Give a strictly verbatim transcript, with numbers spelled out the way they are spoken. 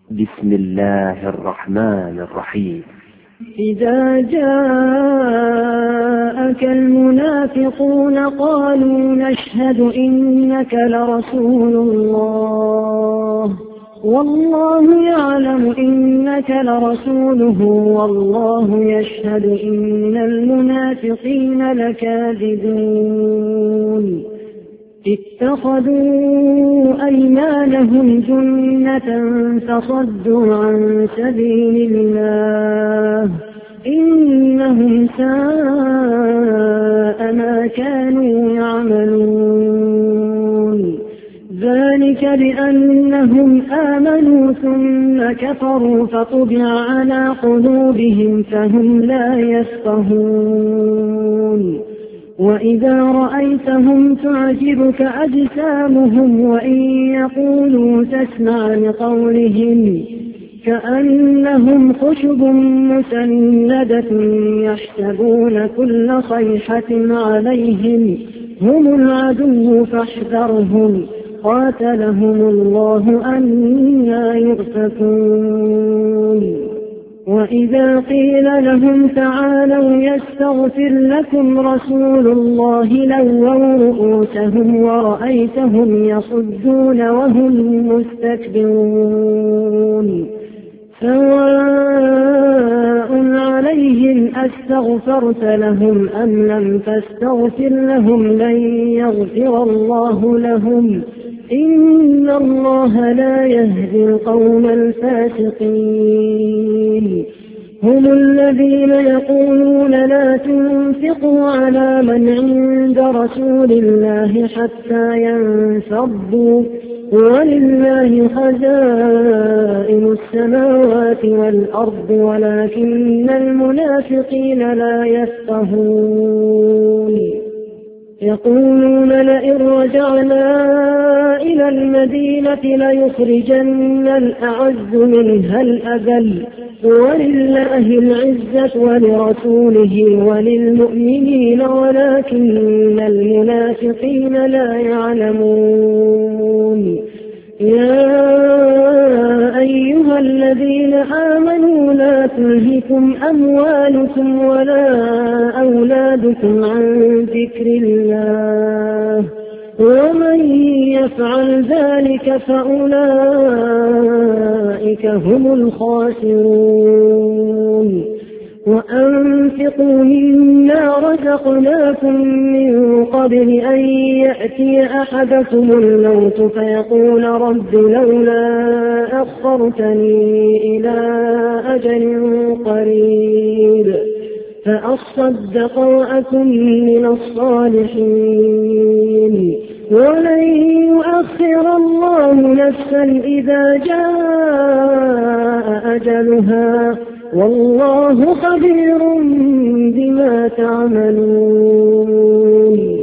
بسم الله الرحمن الرحيم. إذا جاءك المنافقون قالوا نشهد إنك لرسول الله والله يعلم إنك لرسوله والله يشهد إن المنافقين لكاذبون اتخذوا أيمانهم جنة فصدوا عن سبيل الله إنهم ساء ما كانوا يعملون ذلك بأنهم آمنوا ثم كفروا فطبع على قلوبهم فهم لا يفقهون وإذا رأيتهم تعجبك أجسامهم وإن يقولوا تسمع لقولهم كأنهم خشب مسندة يحسبون كل صيحة عليهم هم العدو فاحذرهم قاتلهم الله أنى يؤفكون وإذا قيل لهم تعالوا يستغفر لكم رسول الله لووا رؤوسهم ورأيتهم يصدون وهم مستكبرون سواء عليهم أستغفرت لهم أم لم تستغفر لهم لن يغفر الله لهم إن الله لا يهدي القوم الفاسقين هم الذين يقولون لا تنفقوا على من عند رسول الله حتى ينفضوا ولله خزائن السماوات والأرض ولكن المنافقين لا يفقهون يقولون لئن رجعنا إلى المدينة ليخرجن الأعز منها الأذل ولله العزة ولرسوله وللمؤمنين ولكن المنافقين لا يعلمون يا أيها الذين آمنوا لا تلهكم أموالكم ولا أولادكم عن ذكر الله ومن يفعل ذلك فأولئك هم الخاسرون وأنفقوا مما رزقناكم من قبل أن يأتي أحدكم الموت فيقول رب لولا أخرتني إلى أجل قريب فأصدق وأكن من الصالحين ولن يؤخر الله نفسا إذا جاء أجلها والله خبير بما تعملون.